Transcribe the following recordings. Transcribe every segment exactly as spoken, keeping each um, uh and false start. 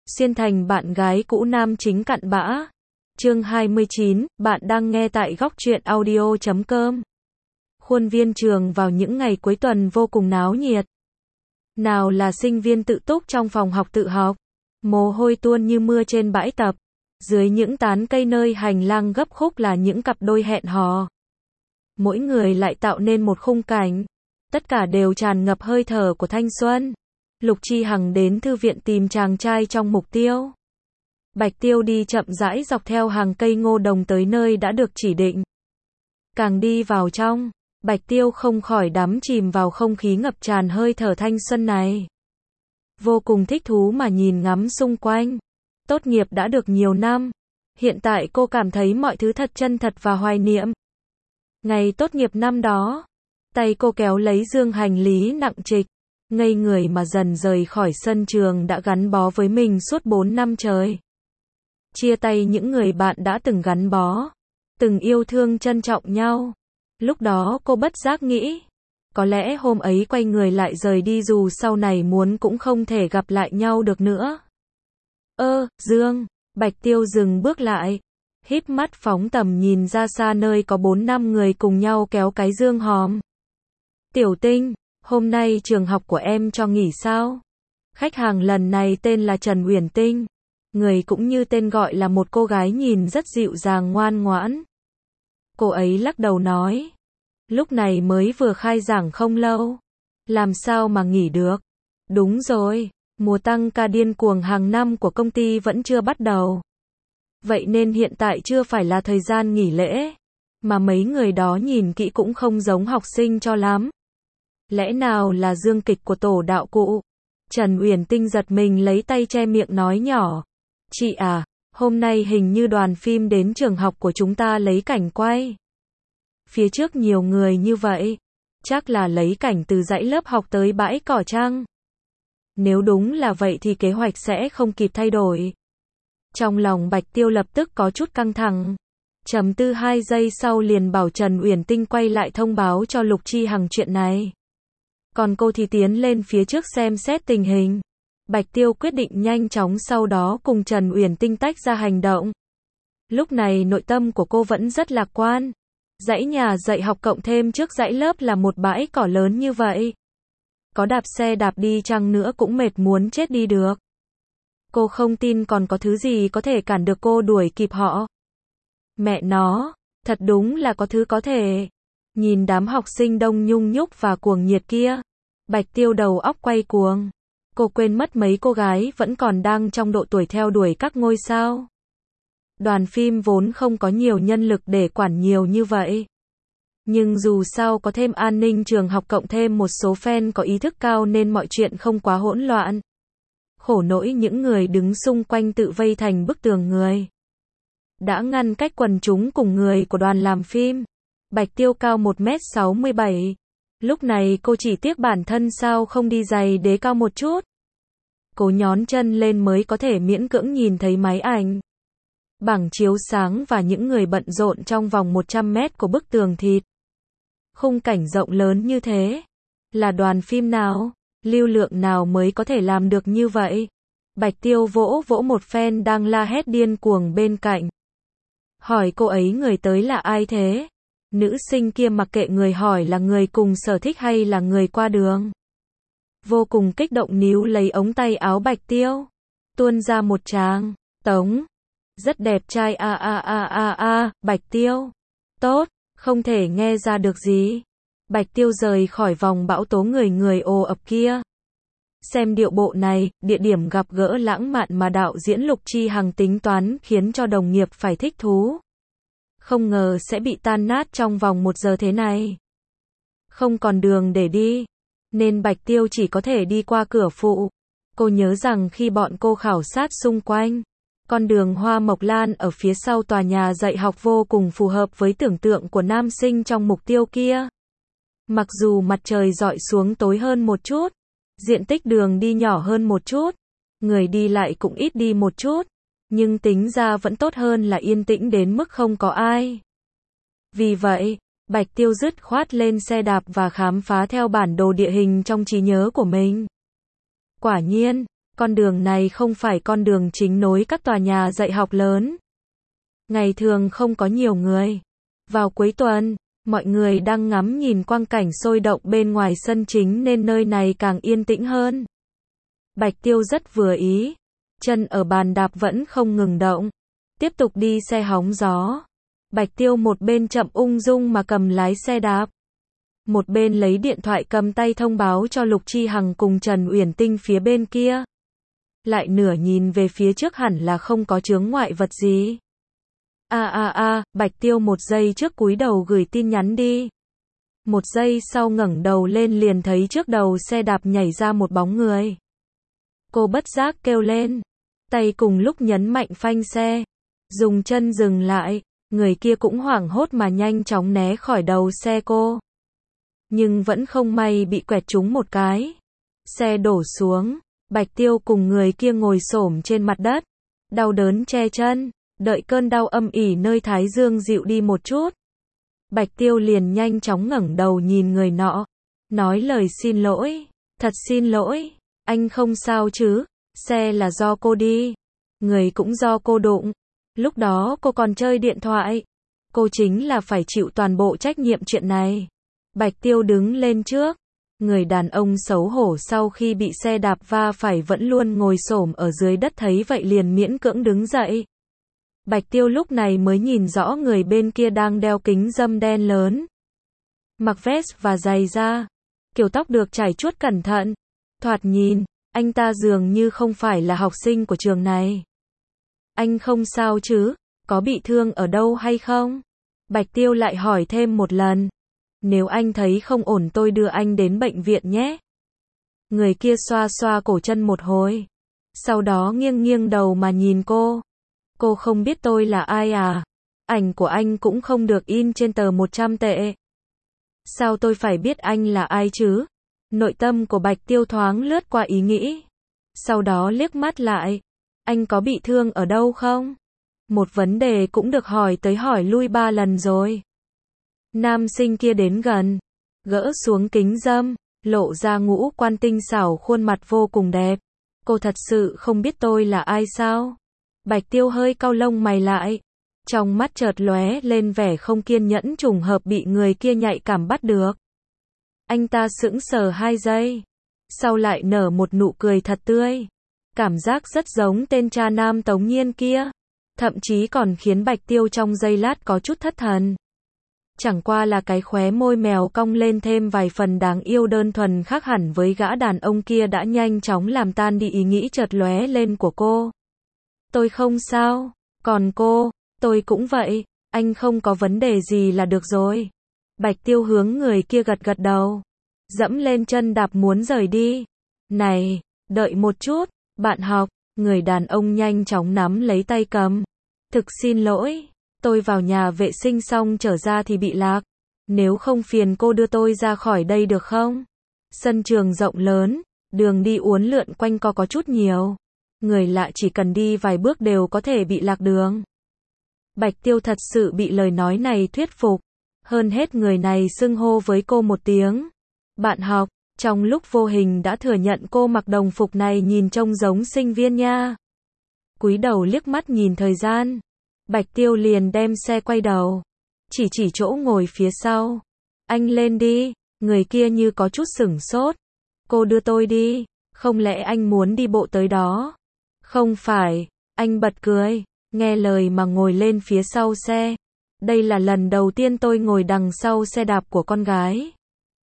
Xuyên thành bạn gái cũ nam chính cặn bã. Chương hai mươi chín, bạn đang nghe tại góc truyện audio chấm com. Khuôn viên trường vào những ngày cuối tuần vô cùng náo nhiệt. Nào là sinh viên tự túc trong phòng học tự học, mồ hôi tuôn như mưa trên bãi tập. Dưới những tán cây nơi hành lang gấp khúc là những cặp đôi hẹn hò. Mỗi người lại tạo nên một khung cảnh. Tất cả đều tràn ngập hơi thở của thanh xuân. Lục Chi Hằng đến thư viện tìm chàng trai trong mục tiêu. Bạch Tiêu đi chậm rãi dọc theo hàng cây ngô đồng tới nơi đã được chỉ định. Càng đi vào trong, Bạch Tiêu không khỏi đắm chìm vào không khí ngập tràn hơi thở thanh xuân này. Vô cùng thích thú mà nhìn ngắm xung quanh. Tốt nghiệp đã được nhiều năm. Hiện tại cô cảm thấy mọi thứ thật chân thật và hoài niệm. Ngày tốt nghiệp năm đó, tay cô kéo lấy dương hành lý nặng trịch, ngây người mà dần rời khỏi sân trường đã gắn bó với mình suốt bốn năm trời. Chia tay những người bạn đã từng gắn bó, từng yêu thương trân trọng nhau. Lúc đó cô bất giác nghĩ, có lẽ hôm ấy quay người lại rời đi dù sau này muốn cũng không thể gặp lại nhau được nữa. Ơ, Dương, Bạch Tiêu dừng bước lại, híp mắt phóng tầm nhìn ra xa nơi có bốn năm người cùng nhau kéo cái dương hòm. Tiểu Tinh, hôm nay trường học của em cho nghỉ sao? Khách hàng lần này tên là Trần Uyển Tinh, người cũng như tên gọi là một cô gái nhìn rất dịu dàng ngoan ngoãn. Cô ấy lắc đầu nói, lúc này mới vừa khai giảng không lâu, làm sao mà nghỉ được? Đúng rồi, mùa tăng ca điên cuồng hàng năm của công ty vẫn chưa bắt đầu. Vậy nên hiện tại chưa phải là thời gian nghỉ lễ, mà mấy người đó nhìn kỹ cũng không giống học sinh cho lắm. Lẽ nào là dương kịch của tổ đạo cụ? Trần Uyển Tinh giật mình lấy tay che miệng nói nhỏ. Chị à, hôm nay hình như đoàn phim đến trường học của chúng ta lấy cảnh quay. Phía trước nhiều người như vậy, chắc là lấy cảnh từ dãy lớp học tới bãi cỏ chăng? Nếu đúng là vậy thì kế hoạch sẽ không kịp thay đổi. Trong lòng Bạch Tiêu lập tức có chút căng thẳng. Trầm tư hai giây sau liền bảo Trần Uyển Tinh quay lại thông báo cho Lục Chi Hằng chuyện này. Còn cô thì tiến lên phía trước xem xét tình hình. Bạch Tiêu quyết định nhanh chóng sau đó cùng Trần Uyển Tinh tách ra hành động. Lúc này nội tâm của cô vẫn rất lạc quan. Dãy nhà dạy học cộng thêm trước dãy lớp là một bãi cỏ lớn như vậy. Có đạp xe đạp đi chăng nữa cũng mệt muốn chết đi được. Cô không tin còn có thứ gì có thể cản được cô đuổi kịp họ. Mẹ nó, thật đúng là có thứ có thể. Nhìn đám học sinh đông nhung nhúc và cuồng nhiệt kia, Bạch Tiêu đầu óc quay cuồng. Cô quên mất mấy cô gái vẫn còn đang trong độ tuổi theo đuổi các ngôi sao. Đoàn phim vốn không có nhiều nhân lực để quản nhiều như vậy. Nhưng dù sao có thêm an ninh trường học cộng thêm một số fan có ý thức cao nên mọi chuyện không quá hỗn loạn. Khổ nỗi những người đứng xung quanh tự vây thành bức tường người. Đã ngăn cách quần chúng cùng người của đoàn làm phim. Bạch Tiêu cao một mét sáu mươi bảy. Lúc này cô chỉ tiếc bản thân sao không đi giày đế cao một chút. Cô nhón chân lên mới có thể miễn cưỡng nhìn thấy máy ảnh. Bảng chiếu sáng và những người bận rộn trong vòng một trăm mét của bức tường thịt. Khung cảnh rộng lớn như thế. Là đoàn phim nào? Lưu lượng nào mới có thể làm được như vậy? Bạch Tiêu vỗ vỗ một fan đang la hét điên cuồng bên cạnh. Hỏi cô ấy người tới là ai thế? Nữ sinh kia mặc kệ người hỏi là người cùng sở thích hay là người qua đường. Vô cùng kích động níu lấy ống tay áo Bạch Tiêu. Tuôn ra một tràng. Tống. Rất đẹp trai a a a a a. Bạch Tiêu. Tốt. Không thể nghe ra được gì. Bạch Tiêu rời khỏi vòng bão tố người người ồ ập kia. Xem điệu bộ này, địa điểm gặp gỡ lãng mạn mà đạo diễn Lục Chi Hằng tính toán khiến cho đồng nghiệp phải thích thú. Không ngờ sẽ bị tan nát trong vòng một giờ thế này. Không còn đường để đi, nên Bạch Tiêu chỉ có thể đi qua cửa phụ. Cô nhớ rằng khi bọn cô khảo sát xung quanh, con đường hoa mộc lan ở phía sau tòa nhà dạy học vô cùng phù hợp với tưởng tượng của nam sinh trong mục tiêu kia. Mặc dù mặt trời rọi xuống tối hơn một chút, diện tích đường đi nhỏ hơn một chút, người đi lại cũng ít đi một chút, nhưng tính ra vẫn tốt hơn là yên tĩnh đến mức không có ai. Vì vậy, Bạch Tiêu dứt khoát lên xe đạp và khám phá theo bản đồ địa hình trong trí nhớ của mình. Quả nhiên, Con đường này không phải con đường chính nối các tòa nhà dạy học lớn. Ngày thường không có nhiều người. Vào cuối tuần, mọi người đang ngắm nhìn quang cảnh sôi động bên ngoài sân chính nên nơi này càng yên tĩnh hơn. Bạch Tiêu rất vừa ý. Chân ở bàn đạp vẫn không ngừng động. Tiếp tục đi xe hóng gió. Bạch Tiêu một bên chậm ung dung mà cầm lái xe đạp. Một bên lấy điện thoại cầm tay thông báo cho Lục Chi Hằng cùng Trần Uyển Tinh phía bên kia. Lại nửa nhìn về phía trước hẳn là không có chướng ngoại vật gì. A a a, Bạch Tiêu một giây trước cúi đầu gửi tin nhắn đi. Một giây sau ngẩng đầu lên liền thấy trước đầu xe đạp nhảy ra một bóng người. Cô bất giác kêu lên. Tay cùng lúc nhấn mạnh phanh xe. Dùng chân dừng lại. Người kia cũng hoảng hốt mà nhanh chóng né khỏi đầu xe cô. Nhưng vẫn không may bị quẹt trúng một cái. Xe đổ xuống. Bạch Tiêu cùng người kia ngồi xổm trên mặt đất. Đau đớn che chân. Đợi cơn đau âm ỉ nơi thái dương dịu đi một chút. Bạch Tiêu liền nhanh chóng ngẩng đầu nhìn người nọ. Nói lời xin lỗi. Thật xin lỗi. Anh không sao chứ. Xe là do cô đi. Người cũng do cô đụng. Lúc đó cô còn chơi điện thoại. Cô chính là phải chịu toàn bộ trách nhiệm chuyện này. Bạch Tiêu đứng lên trước. Người đàn ông xấu hổ sau khi bị xe đạp va phải vẫn luôn ngồi xổm ở dưới đất thấy vậy liền miễn cưỡng đứng dậy. Bạch Tiêu lúc này mới nhìn rõ người bên kia đang đeo kính râm đen lớn. Mặc vest và giày da. Kiểu tóc được chải chuốt cẩn thận. Thoạt nhìn, anh ta dường như không phải là học sinh của trường này. Anh không sao chứ? Có bị thương ở đâu hay không? Bạch Tiêu lại hỏi thêm một lần. Nếu anh thấy không ổn tôi đưa anh đến bệnh viện nhé. Người kia xoa xoa cổ chân một hồi. Sau đó nghiêng nghiêng đầu mà nhìn cô. Cô không biết tôi là ai à? Ảnh của anh cũng không được in trên tờ một trăm tệ. Sao tôi phải biết anh là ai chứ? Nội tâm của Bạch Tiêu thoáng lướt qua ý nghĩ. Sau đó liếc mắt lại. Anh có bị thương ở đâu không? Một vấn đề cũng được hỏi tới hỏi lui ba lần rồi. Nam sinh kia đến gần. Gỡ xuống kính râm. Lộ ra ngũ quan tinh xảo khuôn mặt vô cùng đẹp. Cô thật sự không biết tôi là ai sao? Bạch Tiêu hơi cau lông mày lại. Trong mắt chợt lóe lên vẻ không kiên nhẫn trùng hợp bị người kia nhạy cảm bắt được. Anh ta sững sờ hai giây. Sau lại nở một nụ cười thật tươi. Cảm giác rất giống tên cha nam Tống Nhiên kia. Thậm chí còn khiến Bạch Tiêu trong giây lát có chút thất thần. Chẳng qua là cái khóe môi mèo cong lên thêm vài phần đáng yêu đơn thuần khác hẳn với gã đàn ông kia đã nhanh chóng làm tan đi ý nghĩ chợt lóe lên của cô. Tôi không sao. Còn cô, tôi cũng vậy. Anh không có vấn đề gì là được rồi. Bạch Tiêu hướng người kia gật gật đầu. Dẫm lên chân đạp muốn rời đi. Này, đợi một chút, bạn học. Người đàn ông nhanh chóng nắm lấy tay cầm. Thực xin lỗi. Tôi vào nhà vệ sinh xong trở ra thì bị lạc. Nếu không phiền cô đưa tôi ra khỏi đây được không? Sân trường rộng lớn. Đường đi uốn lượn quanh co có chút nhiều. Người lạ chỉ cần đi vài bước đều có thể bị lạc đường. Bạch Tiêu thật sự bị lời nói này thuyết phục. Hơn hết người này xưng hô với cô một tiếng. Bạn học, trong lúc vô hình đã thừa nhận cô mặc đồng phục này nhìn trông giống sinh viên nha. Cúi đầu liếc mắt nhìn thời gian. Bạch Tiêu liền đem xe quay đầu. Chỉ chỉ chỗ ngồi phía sau. Anh lên đi. Người kia như có chút sửng sốt. Cô đưa tôi đi. Không lẽ anh muốn đi bộ tới đó? Không phải. Anh bật cười. Nghe lời mà ngồi lên phía sau xe. Đây là lần đầu tiên tôi ngồi đằng sau xe đạp của con gái.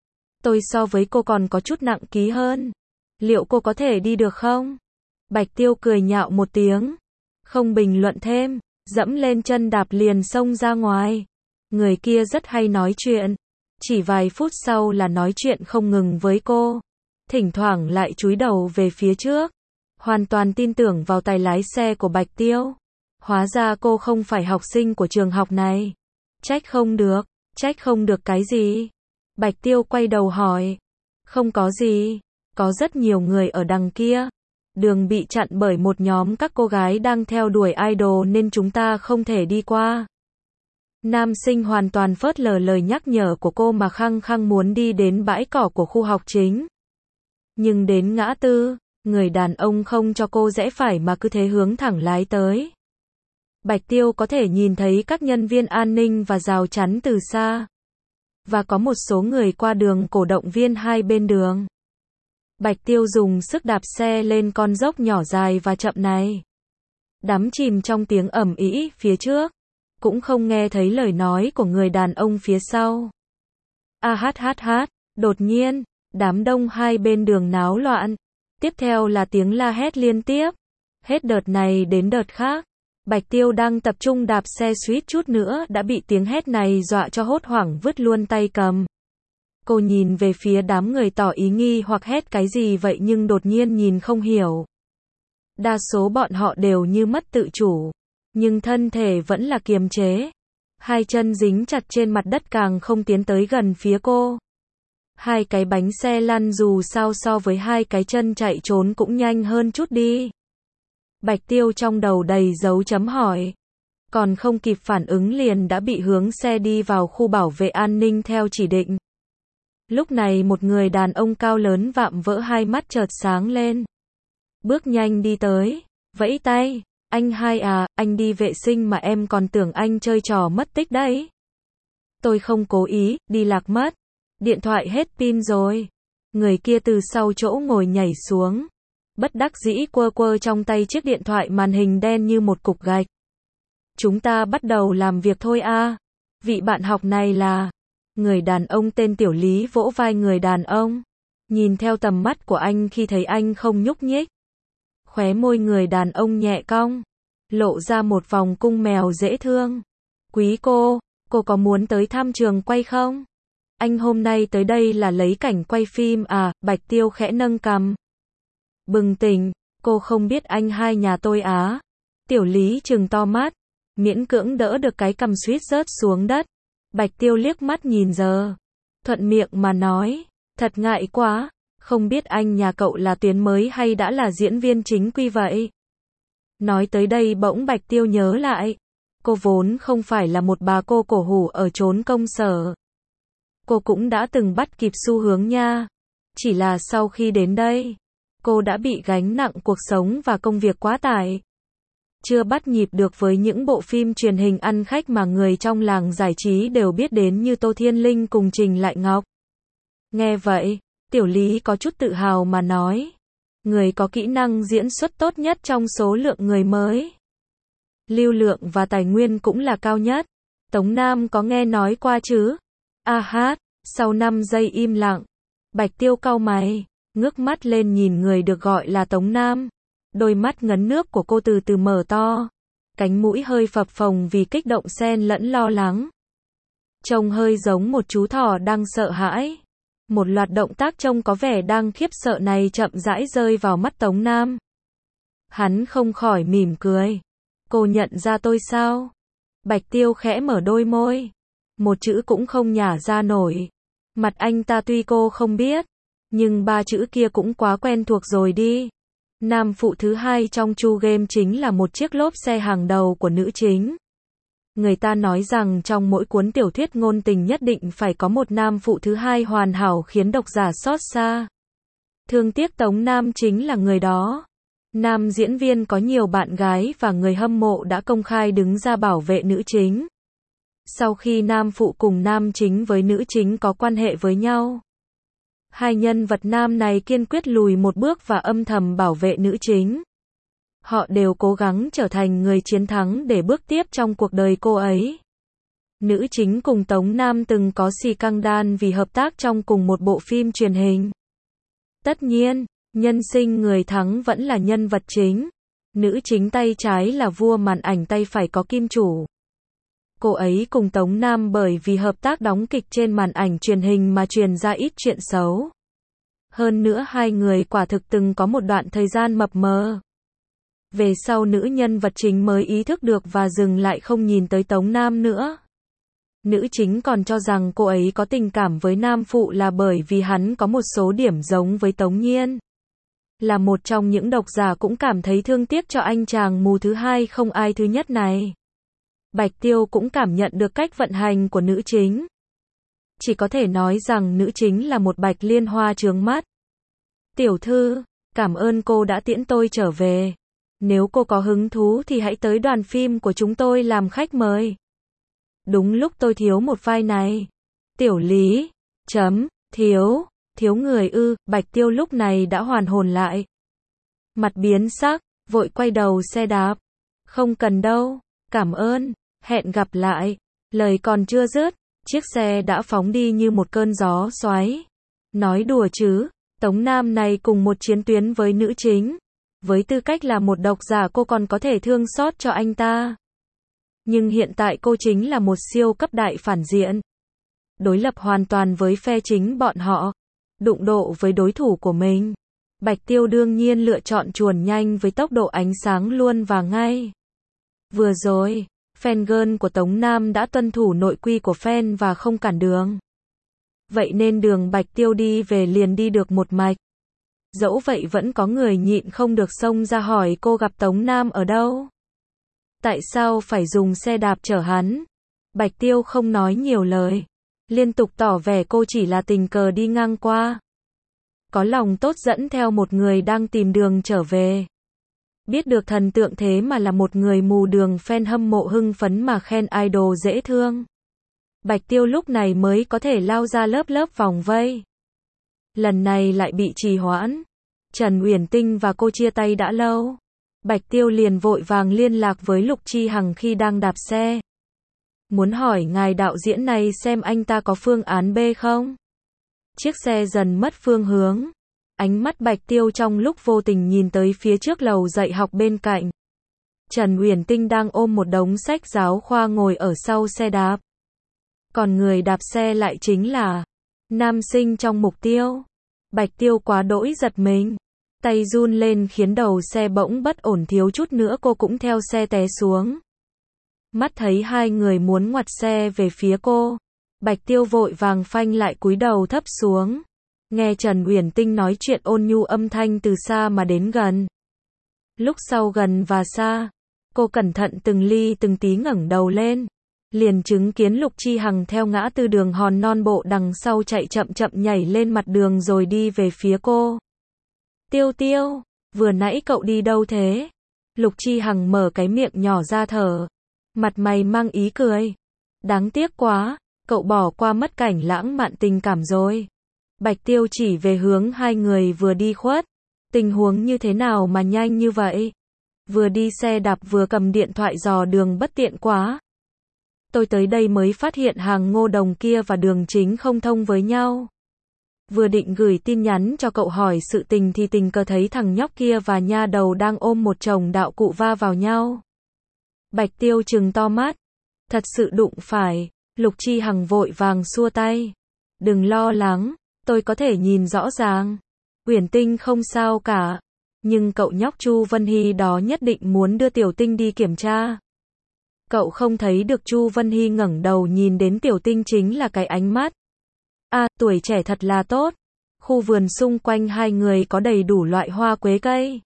Tôi so với cô còn có chút nặng ký hơn. Liệu cô có thể đi được không? Bạch Tiêu cười nhạo một tiếng. Không bình luận thêm. Dẫm lên chân đạp liền xông ra ngoài. Người kia rất hay nói chuyện. Chỉ vài phút sau là nói chuyện không ngừng với cô. Thỉnh thoảng lại chúi đầu về phía trước. Hoàn toàn tin tưởng vào tài lái xe của Bạch Tiêu. Hóa ra cô không phải học sinh của trường học này. Trách không được. Trách không được cái gì? Bạch Tiêu quay đầu hỏi. Không có gì. Có rất nhiều người ở đằng kia. Đường bị chặn bởi một nhóm các cô gái đang theo đuổi idol nên chúng ta không thể đi qua. Nam sinh hoàn toàn phớt lờ lời nhắc nhở của cô mà khăng khăng muốn đi đến bãi cỏ của khu học chính. Nhưng đến ngã tư, Người đàn ông không cho cô rẽ phải mà cứ thế hướng thẳng lái tới. Bạch Tiêu có thể nhìn thấy các nhân viên an ninh và rào chắn từ xa. Và có một số người qua đường cổ động viên hai bên đường. Bạch Tiêu dùng sức đạp xe lên con dốc nhỏ dài và chậm này. Đắm chìm trong tiếng ầm ĩ phía trước. Cũng không nghe thấy lời nói của người đàn ông phía sau. A hát hát hát, đột nhiên, đám đông hai bên đường náo loạn. Tiếp theo là tiếng la hét liên tiếp. Hết đợt này đến đợt khác. Bạch Tiêu đang tập trung đạp xe suýt chút nữa đã bị tiếng hét này dọa cho hốt hoảng vứt luôn tay cầm. Cô nhìn về phía đám người tỏ ý nghi hoặc hét cái gì vậy nhưng đột nhiên nhìn không hiểu. Đa số bọn họ đều như mất tự chủ. Nhưng thân thể vẫn là kiềm chế. Hai chân dính chặt trên mặt đất càng không tiến tới gần phía cô. Hai cái bánh xe lăn dù sao so với hai cái chân chạy trốn cũng nhanh hơn chút đi. Bạch Tiêu trong đầu đầy dấu chấm hỏi. Còn không kịp phản ứng liền đã bị hướng xe đi vào khu bảo vệ an ninh theo chỉ định. Lúc này một người đàn ông cao lớn vạm vỡ hai mắt chợt sáng lên. Bước nhanh đi tới, vẫy tay. Anh hai à, anh đi vệ sinh mà em còn tưởng anh chơi trò mất tích đấy. Tôi không cố ý, đi lạc mất. Điện thoại hết pin rồi. Người kia từ sau chỗ ngồi nhảy xuống. Bất đắc dĩ quơ quơ trong tay chiếc điện thoại màn hình đen như một cục gạch. Chúng ta bắt đầu làm việc thôi a. Vị bạn học này là... Người đàn ông tên Tiểu Lý vỗ vai người đàn ông. Nhìn theo tầm mắt của anh khi thấy anh không nhúc nhích. Khóe môi người đàn ông nhẹ cong. Lộ ra một vòng cung mèo dễ thương. Quý cô, cô có muốn tới thăm trường quay không? Anh hôm nay tới đây là lấy cảnh quay phim à? Bạch Tiêu khẽ nâng cằm. Bừng tỉnh, cô không biết anh hai nhà tôi á. Tiểu Lý trừng to mắt. Miễn cưỡng đỡ được cái cằm suýt rớt xuống đất. Bạch Tiêu liếc mắt nhìn giờ. Thuận miệng mà nói. Thật ngại quá. Không biết anh nhà cậu là tuyến mới hay đã là diễn viên chính quy vậy? Nói tới đây bỗng Bạch Tiêu nhớ lại. Cô vốn không phải là một bà cô cổ hủ ở chốn công sở. Cô cũng đã từng bắt kịp xu hướng nha. Chỉ là sau khi đến đây, cô đã bị gánh nặng cuộc sống và công việc quá tải. Chưa bắt nhịp được với những bộ phim truyền hình ăn khách mà người trong làng giải trí đều biết đến như Tô Thiên Linh cùng Trình Lại Ngọc. Nghe vậy, Tiểu Lý có chút tự hào mà nói. Người có kỹ năng diễn xuất tốt nhất trong số lượng người mới. Lưu lượng và tài nguyên cũng là cao nhất. Tống Nam có nghe nói qua chứ? A hát, sau năm giây im lặng. Bạch Tiêu cau mày, ngước mắt lên nhìn người được gọi là Tống Nam. Đôi mắt ngấn nước của cô từ từ mở to. Cánh mũi hơi phập phồng vì kích động xen lẫn lo lắng. Trông hơi giống một chú thỏ đang sợ hãi. Một loạt động tác trông có vẻ đang khiếp sợ này chậm rãi rơi vào mắt Tống Nam. Hắn không khỏi mỉm cười. Cô nhận ra tôi sao? Bạch Tiêu khẽ mở đôi môi. Một chữ cũng không nhả ra nổi. Mặt anh ta tuy cô không biết, nhưng ba chữ kia cũng quá quen thuộc rồi đi. Nam phụ thứ hai trong Chu Game chính là một chiếc lốp xe hàng đầu của nữ chính. Người ta nói rằng trong mỗi cuốn tiểu thuyết ngôn tình nhất định phải có một nam phụ thứ hai hoàn hảo khiến độc giả xót xa. Thương tiếc Tống Nam chính là người đó. Nam diễn viên có nhiều bạn gái và người hâm mộ đã công khai đứng ra bảo vệ nữ chính. Sau khi nam phụ cùng nam chính với nữ chính có quan hệ với nhau, hai nhân vật nam này kiên quyết lùi một bước và âm thầm bảo vệ nữ chính. Họ đều cố gắng trở thành người chiến thắng để bước tiếp trong cuộc đời cô ấy. Nữ chính cùng Tống Nam từng có scandal vì hợp tác trong cùng một bộ phim truyền hình. Tất nhiên, nhân sinh người thắng vẫn là nhân vật chính. Nữ chính tay trái là vua màn ảnh, tay phải có kim chủ. Cô ấy cùng Tống Nam bởi vì hợp tác đóng kịch trên màn ảnh truyền hình mà truyền ra ít chuyện xấu. Hơn nữa hai người quả thực từng có một đoạn thời gian mập mờ. Về sau nữ nhân vật chính mới ý thức được và dừng lại không nhìn tới Tống Nam nữa. Nữ chính còn cho rằng cô ấy có tình cảm với nam phụ là bởi vì hắn có một số điểm giống với Tống Nhiên. Là một trong những độc giả cũng cảm thấy thương tiếc cho anh chàng mù thứ hai không ai thứ nhất này. Bạch Tiêu cũng cảm nhận được cách vận hành của nữ chính. Chỉ có thể nói rằng nữ chính là một bạch liên hoa chướng mắt. Tiểu thư, Cảm ơn cô đã tiễn tôi trở về. Nếu cô có hứng thú thì hãy tới đoàn phim của chúng tôi làm khách mời. Đúng lúc tôi thiếu một vai này. Tiểu Lý. Chấm. Thiếu. Thiếu người ư. Bạch Tiêu lúc này đã hoàn hồn lại. Mặt biến sắc, vội quay đầu xe đạp. Không cần đâu. Cảm ơn. Hẹn gặp lại. Lời còn chưa dứt, chiếc xe đã phóng đi như một cơn gió xoáy. Nói đùa chứ, Tống Nam này cùng một chiến tuyến với nữ chính. Với tư cách là một độc giả cô còn có thể thương xót cho anh ta. Nhưng hiện tại cô chính là một siêu cấp đại phản diện. Đối lập hoàn toàn với phe chính bọn họ. Đụng độ với đối thủ của mình. Bạch Tiêu đương nhiên lựa chọn chuồn nhanh với tốc độ ánh sáng luôn và ngay. Vừa rồi, fangirl của Tống Nam đã tuân thủ nội quy của fan và không cản đường. Vậy nên đường Bạch Tiêu đi về liền đi được một mạch. Dẫu vậy vẫn có người nhịn không được xông ra hỏi cô gặp Tống Nam ở đâu. Tại sao phải dùng xe đạp chở hắn? Bạch Tiêu không nói nhiều lời. Liên tục tỏ vẻ cô chỉ là tình cờ đi ngang qua. Có lòng tốt dẫn theo một người đang tìm đường trở về. Biết được thần tượng thế mà là một người mù đường, fan hâm mộ hưng phấn mà khen idol dễ thương. Bạch Tiêu lúc này mới có thể lao ra lớp lớp vòng vây. Lần này lại bị trì hoãn. Trần Uyển Tinh và cô chia tay đã lâu. Bạch Tiêu liền vội vàng liên lạc với Lục Chi Hằng khi đang đạp xe. Muốn hỏi ngài đạo diễn này xem anh ta có phương án B không? Chiếc xe dần mất phương hướng. Ánh mắt Bạch Tiêu trong lúc vô tình nhìn tới phía trước lầu dạy học bên cạnh. Trần Uyển Tinh đang ôm một đống sách giáo khoa ngồi ở sau xe đạp. Còn người đạp xe lại chính là nam sinh trong mục tiêu. Bạch Tiêu quá đỗi giật mình. Tay run lên khiến đầu xe bỗng bất ổn, thiếu chút nữa cô cũng theo xe té xuống. Mắt thấy hai người muốn ngoặt xe về phía cô. Bạch Tiêu vội vàng phanh lại, cúi đầu thấp xuống. Nghe Trần Uyển Tinh nói chuyện ôn nhu, âm thanh từ xa mà đến gần. Lúc sau gần và xa, cô cẩn thận từng ly từng tí ngẩng đầu lên. Liền chứng kiến Lục Chi Hằng theo ngã tư đường hòn non bộ đằng sau chạy chậm chậm nhảy lên mặt đường rồi đi về phía cô. Tiêu Tiêu, vừa nãy cậu đi đâu thế? Lục Chi Hằng mở cái miệng nhỏ ra thở. Mặt mày mang ý cười. Đáng tiếc quá, cậu bỏ qua mất cảnh lãng mạn tình cảm rồi. Bạch Tiêu chỉ về hướng hai người vừa đi khuất. Tình huống như thế nào mà nhanh như vậy? Vừa đi xe đạp vừa cầm điện thoại dò đường, bất tiện quá. Tôi tới đây mới phát hiện hàng Ngô Đồng kia và đường chính không thông với nhau. Vừa định gửi tin nhắn cho cậu hỏi sự tình thì tình cờ thấy thằng nhóc kia và nha đầu đang ôm một chồng đạo cụ va vào nhau. Bạch Tiêu trừng to mắt. Thật sự đụng phải. Lục Chi Hằng vội vàng xua tay. Đừng lo lắng, tôi có thể nhìn rõ ràng. Uyển Tinh không sao cả. Nhưng cậu nhóc Chu Vân Hy đó nhất định muốn đưa Tiểu Tinh đi kiểm tra. Cậu không thấy được Chu Vân Hy ngẩng đầu nhìn đến Tiểu Tinh chính là cái ánh mắt. À, tuổi trẻ thật là tốt. Khu vườn xung quanh hai người có đầy đủ loại hoa quế cây.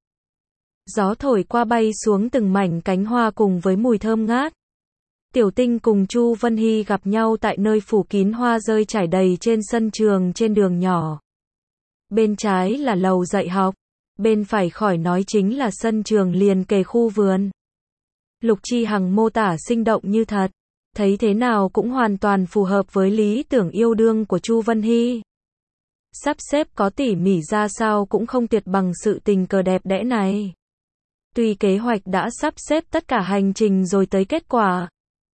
Gió thổi qua bay xuống từng mảnh cánh hoa cùng với mùi thơm ngát. Tiểu Tinh cùng Chu Vân Hy gặp nhau tại nơi phủ kín hoa rơi trải đầy trên sân trường trên đường nhỏ. Bên trái là lầu dạy học, bên phải khỏi nói chính là sân trường liền kề khu vườn. Lục Chi Hằng mô tả sinh động như thật, thấy thế nào cũng hoàn toàn phù hợp với lý tưởng yêu đương của Chu Vân Hy. Sắp xếp có tỉ mỉ ra sao cũng không tuyệt bằng sự tình cờ đẹp đẽ này. Tuy kế hoạch đã sắp xếp tất cả hành trình rồi tới kết quả.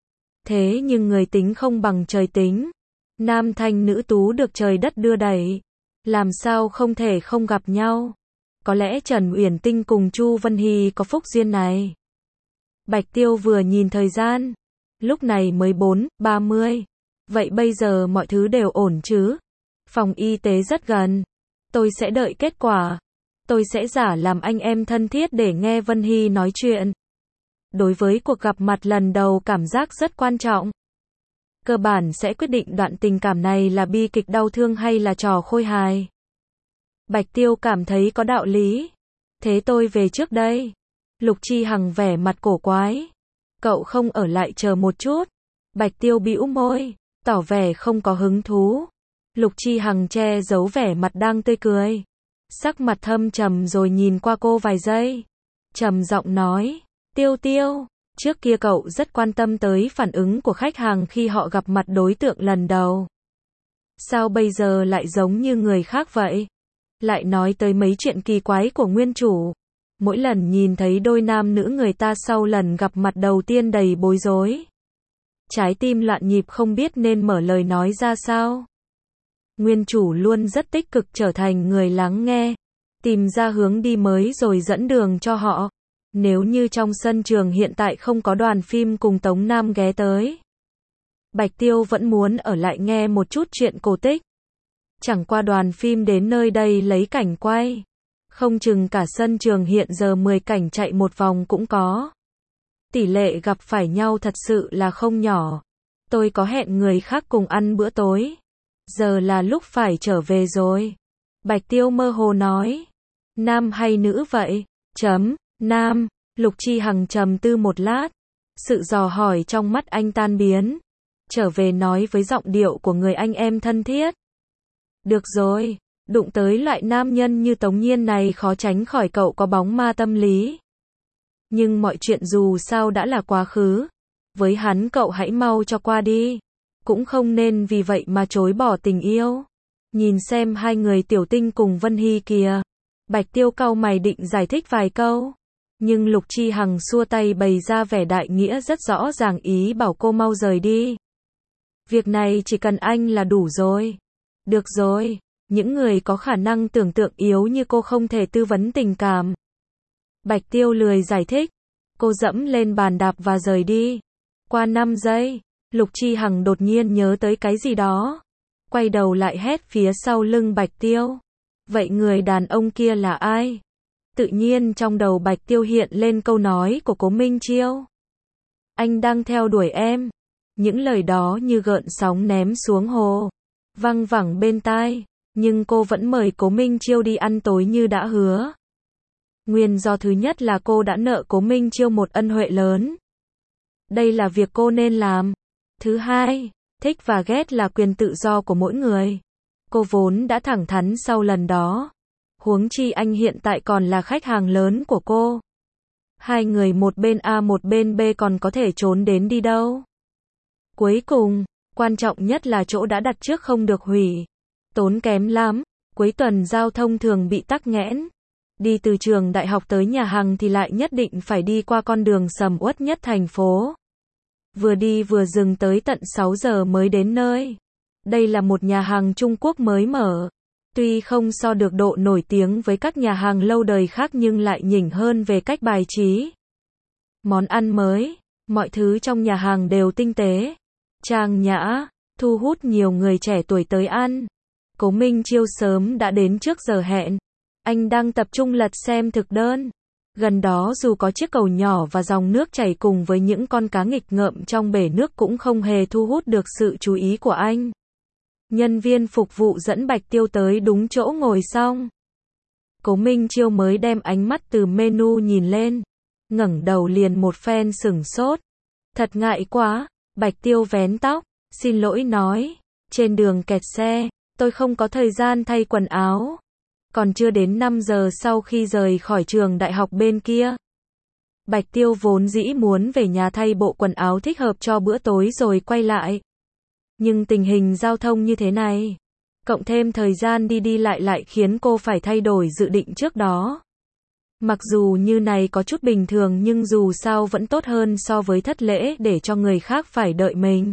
Thế nhưng người tính không bằng trời tính. Nam thanh nữ tú được trời đất đưa đẩy. Làm sao không thể không gặp nhau. Có lẽ Trần Uyển Tinh cùng Chu Vân Hy có phúc duyên này. Bạch Tiêu vừa nhìn thời gian. Lúc này mới bốn, ba mươi. Vậy bây giờ mọi thứ đều ổn chứ? Phòng y tế rất gần. Tôi sẽ đợi kết quả. Tôi sẽ giả làm anh em thân thiết để nghe Vân Hy nói chuyện. Đối với cuộc gặp mặt lần đầu cảm giác rất quan trọng. Cơ bản sẽ quyết định đoạn tình cảm này là bi kịch đau thương hay là trò khôi hài. Bạch Tiêu cảm thấy có đạo lý. Thế tôi về trước đây. Lục Chi Hằng vẻ mặt cổ quái. Cậu không ở lại chờ một chút. Bạch Tiêu bĩu môi, tỏ vẻ không có hứng thú. Lục Chi Hằng che giấu vẻ mặt đang tươi cười. sắc mặt thâm trầm rồi nhìn qua cô vài giây. Trầm giọng nói, Tiêu Tiêu, trước kia cậu rất quan tâm tới phản ứng của khách hàng khi họ gặp mặt đối tượng lần đầu. Sao bây giờ lại giống như người khác vậy? Lại nói tới mấy chuyện kỳ quái của nguyên chủ. Mỗi lần nhìn thấy đôi nam nữ người ta sau lần gặp mặt đầu tiên đầy bối rối. Trái tim loạn nhịp không biết nên mở lời nói ra sao. Nguyên chủ luôn rất tích cực trở thành người lắng nghe, tìm ra hướng đi mới rồi dẫn đường cho họ. Nếu như trong sân trường hiện tại không có đoàn phim cùng Tống Nam ghé tới, Bạch Tiêu vẫn muốn ở lại nghe một chút chuyện cổ tích. Chẳng qua đoàn phim đến nơi đây lấy cảnh quay, không chừng cả sân trường hiện giờ mười cảnh chạy một vòng cũng có. Tỷ lệ gặp phải nhau thật sự là không nhỏ. Tôi có hẹn người khác cùng ăn bữa tối. Giờ là lúc phải trở về rồi. Bạch Tiêu mơ hồ nói. Nam hay nữ vậy? Chấm, nam. Lục Chi Hằng trầm tư một lát. Sự dò hỏi trong mắt anh tan biến. Trở về nói với giọng điệu của người anh em thân thiết. Được rồi, đụng tới loại nam nhân như Tống Nhiên này khó tránh khỏi cậu có bóng ma tâm lý. Nhưng mọi chuyện dù sao đã là quá khứ. Với hắn cậu hãy mau cho qua đi. Cũng không nên vì vậy mà chối bỏ tình yêu. Nhìn xem hai người Tiểu Tinh cùng Vân Hy kìa. Bạch Tiêu cau mày định giải thích vài câu. Nhưng Lục Chi Hằng xua tay bày ra vẻ đại nghĩa rất rõ ràng ý bảo cô mau rời đi. Việc này chỉ cần anh là đủ rồi. Được rồi, những người có khả năng tưởng tượng yếu như cô không thể tư vấn tình cảm. Bạch Tiêu lười giải thích. Cô dẫm lên bàn đạp và rời đi. Qua năm giây, Lục Chi Hằng đột nhiên nhớ tới cái gì đó. Quay đầu lại hét phía sau lưng Bạch Tiêu. Vậy người đàn ông kia là ai? Tự nhiên trong đầu Bạch Tiêu hiện lên câu nói của Cố Minh Chiêu. Anh đang theo đuổi em. Những lời đó như gợn sóng ném xuống hồ. Văng vẳng bên tai. Nhưng cô vẫn mời Cố Minh Chiêu đi ăn tối như đã hứa. Nguyên do thứ nhất là cô đã nợ Cố Minh Chiêu một ân huệ lớn. Đây là việc cô nên làm. Thứ hai, thích và ghét là quyền tự do của mỗi người. Cô vốn đã thẳng thắn sau lần đó. Huống chi anh hiện tại còn là khách hàng lớn của cô. Hai người một bên A một bên B còn có thể trốn đến đi đâu. Cuối cùng, quan trọng nhất là chỗ đã đặt trước không được hủy. Tốn kém lắm, cuối tuần giao thông thường bị tắc nghẽn. Đi từ trường đại học tới nhà hàng thì lại nhất định phải đi qua con đường sầm uất nhất thành phố. Vừa đi vừa dừng tới tận sáu giờ mới đến nơi. Đây là một nhà hàng Trung Quốc mới mở. Tuy không so được độ nổi tiếng với các nhà hàng lâu đời khác nhưng lại nhỉnh hơn về cách bài trí. Món ăn mới, mọi thứ trong nhà hàng đều tinh tế, trang nhã, thu hút nhiều người trẻ tuổi tới ăn. Cố Minh Chiêu sớm đã đến trước giờ hẹn. Anh đang tập trung lật xem thực đơn. Gần đó dù có chiếc cầu nhỏ và dòng nước chảy cùng với những con cá nghịch ngợm trong bể nước cũng không hề thu hút được sự chú ý của anh. Nhân viên phục vụ dẫn Bạch Tiêu tới đúng chỗ ngồi xong. Cố Minh Chiêu mới đem ánh mắt từ menu nhìn lên. Ngẩng đầu liền một phen sửng sốt. Thật ngại quá. Bạch Tiêu vén tóc. Xin lỗi nói. Trên đường kẹt xe, tôi không có thời gian thay quần áo. Còn chưa đến năm giờ sau khi rời khỏi trường đại học bên kia. Bạch Tiêu vốn dĩ muốn về nhà thay bộ quần áo thích hợp cho bữa tối rồi quay lại. Nhưng tình hình giao thông như thế này, cộng thêm thời gian đi đi lại lại khiến cô phải thay đổi dự định trước đó. Mặc dù như này có chút bình thường nhưng dù sao vẫn tốt hơn so với thất lễ để cho người khác phải đợi mình.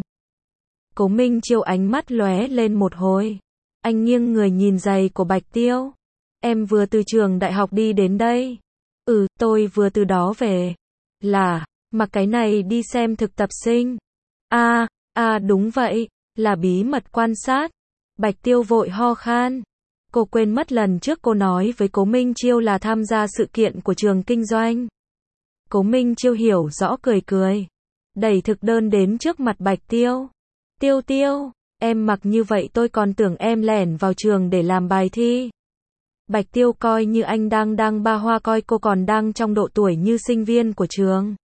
Cố Minh Chiêu ánh mắt lóe lên một hồi. Anh nghiêng người nhìn giày của Bạch Tiêu. Em vừa từ trường đại học đi đến đây. Ừ, tôi vừa từ đó về. Là, mặc cái này đi xem thực tập sinh. À, à đúng vậy, là bí mật quan sát. Bạch Tiêu vội ho khan. Cô quên mất lần trước cô nói với Cố Minh Chiêu là tham gia sự kiện của trường kinh doanh. Cố Minh Chiêu hiểu rõ cười cười. Đẩy thực đơn đến trước mặt Bạch Tiêu. Tiêu Tiêu, em mặc như vậy tôi còn tưởng em lẻn vào trường để làm bài thi. Bạch Tiêu coi như anh đang đang ba hoa coi cô còn đang trong độ tuổi như sinh viên của trường.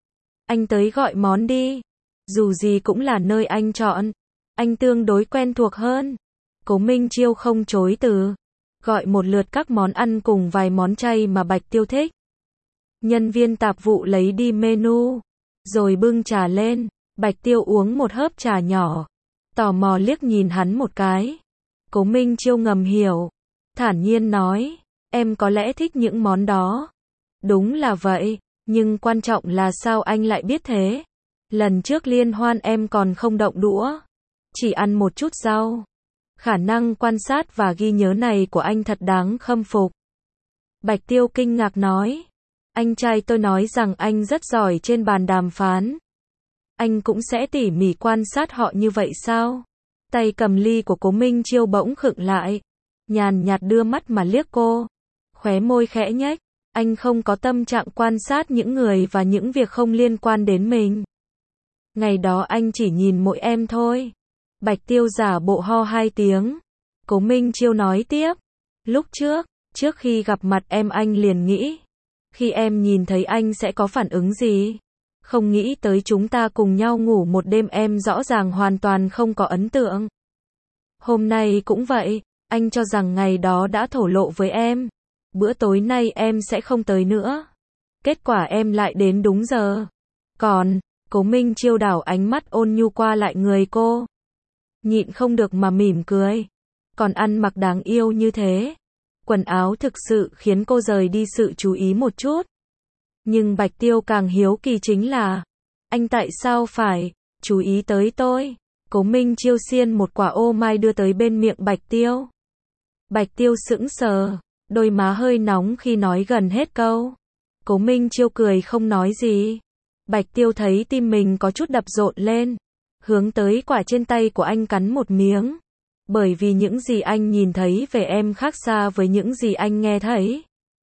Anh tới gọi món đi. Dù gì cũng là nơi anh chọn. Anh tương đối quen thuộc hơn. Cố Minh Chiêu không chối từ. gọi một lượt các món ăn cùng vài món chay mà Bạch Tiêu thích. Nhân viên tạp vụ lấy đi menu, rồi bưng trà lên. Bạch Tiêu uống một hớp trà nhỏ, tò mò liếc nhìn hắn một cái. Cố Minh Chiêu ngầm hiểu, thản nhiên nói, em có lẽ thích những món đó. Đúng là vậy, nhưng quan trọng là sao anh lại biết thế? Lần trước liên hoan em còn không động đũa, chỉ ăn một chút rau. Khả năng quan sát và ghi nhớ này của anh thật đáng khâm phục. Bạch Tiêu kinh ngạc nói, anh trai tôi nói rằng anh rất giỏi trên bàn đàm phán. Anh cũng sẽ tỉ mỉ quan sát họ như vậy sao? Tay cầm ly của Cố Minh Chiêu bỗng khựng lại, nhàn nhạt đưa mắt mà liếc cô, khóe môi khẽ nhếch. Anh không có tâm trạng quan sát những người và những việc không liên quan đến mình. Ngày đó anh chỉ nhìn mỗi em thôi. Bạch Tiêu giả bộ ho hai tiếng. Cố Minh Chiêu nói tiếp, lúc trước, trước khi gặp mặt em anh liền nghĩ, khi em nhìn thấy anh sẽ có phản ứng gì. Không nghĩ tới chúng ta cùng nhau ngủ một đêm, em rõ ràng hoàn toàn không có ấn tượng. Hôm nay cũng vậy, anh cho rằng ngày đó đã thổ lộ với em, bữa tối nay em sẽ không tới nữa. Kết quả em lại đến đúng giờ. Còn, Cố Minh Chiêu đảo ánh mắt ôn nhu qua lại người cô, nhịn không được mà mỉm cười. Còn ăn mặc đáng yêu như thế, quần áo thực sự khiến cô rời đi sự chú ý một chút. Nhưng Bạch Tiêu càng hiếu kỳ chính là, anh tại sao phải chú ý tới tôi? Cố Minh Chiêu xiên một quả ô mai đưa tới bên miệng Bạch Tiêu. Bạch Tiêu sững sờ, đôi má hơi nóng khi nói gần hết câu. Cố Minh Chiêu cười không nói gì. Bạch Tiêu thấy tim mình có chút đập rộn lên, hướng tới quả trên tay của anh cắn một miếng. Bởi vì những gì anh nhìn thấy về em khác xa với những gì anh nghe thấy,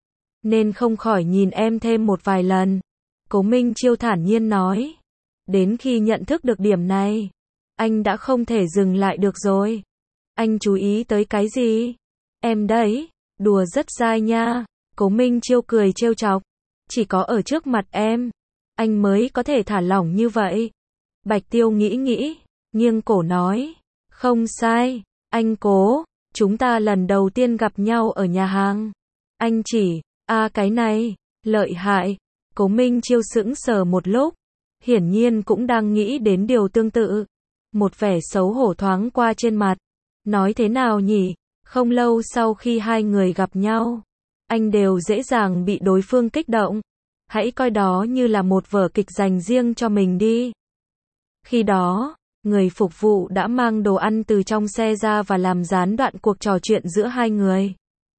nên không khỏi nhìn em thêm một vài lần. Cố Minh Chiêu thản nhiên nói, đến khi nhận thức được điểm này, anh đã không thể dừng lại được rồi. Anh chú ý tới cái gì? Em đấy, đùa rất dai nha. Cố Minh Chiêu cười trêu chọc, chỉ có ở trước mặt em, anh mới có thể thả lỏng như vậy. Bạch Tiêu nghĩ nghĩ, nghiêng cổ nói, không sai, anh Cố, chúng ta lần đầu tiên gặp nhau ở nhà hàng. Anh chỉ, a à, cái này, lợi hại. Cố Minh Chiêu sững sờ một lúc, hiển nhiên cũng đang nghĩ đến điều tương tự. Một vẻ xấu hổ thoáng qua trên mặt. Nói thế nào nhỉ? Không lâu sau khi hai người gặp nhau, anh đều dễ dàng bị đối phương kích động. Hãy coi đó như là một vở kịch dành riêng cho mình đi. Khi đó, người phục vụ đã mang đồ ăn từ trong xe ra và làm gián đoạn cuộc trò chuyện giữa hai người.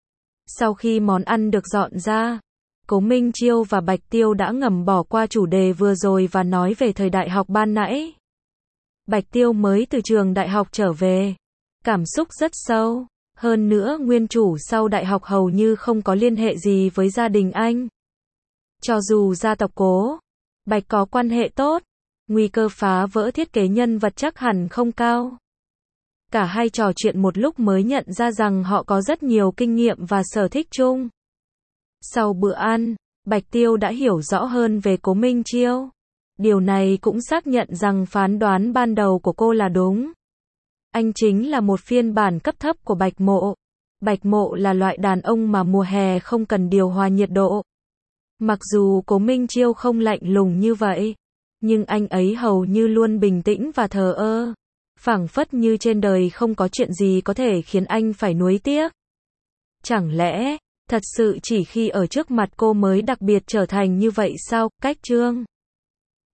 Sau khi món ăn được dọn ra, Cố Minh Chiêu và Bạch Tiêu đã ngầm bỏ qua chủ đề vừa rồi và nói về thời đại học ban nãy. Bạch Tiêu mới từ trường đại học trở về, cảm xúc rất sâu. Hơn nữa nguyên chủ sau đại học hầu như không có liên hệ gì với gia đình anh. Cho dù gia tộc Cố Bạch có quan hệ tốt, nguy cơ phá vỡ thiết kế nhân vật chắc hẳn không cao. Cả hai trò chuyện một lúc mới nhận ra rằng họ có rất nhiều kinh nghiệm và sở thích chung. Sau bữa ăn, Bạch Tiêu đã hiểu rõ hơn về Cố Minh Chiêu. Điều này cũng xác nhận rằng phán đoán ban đầu của cô là đúng. Anh chính là một phiên bản cấp thấp của Bạch Mộ. Bạch Mộ là loại đàn ông mà mùa hè không cần điều hòa nhiệt độ. Mặc dù Cố Minh Chiêu không lạnh lùng như vậy, nhưng anh ấy hầu như luôn bình tĩnh và thờ ơ. Phảng phất như trên đời không có chuyện gì có thể khiến anh phải nuối tiếc. Chẳng lẽ, thật sự chỉ khi ở trước mặt cô mới đặc biệt trở thành như vậy sao? Cách Trương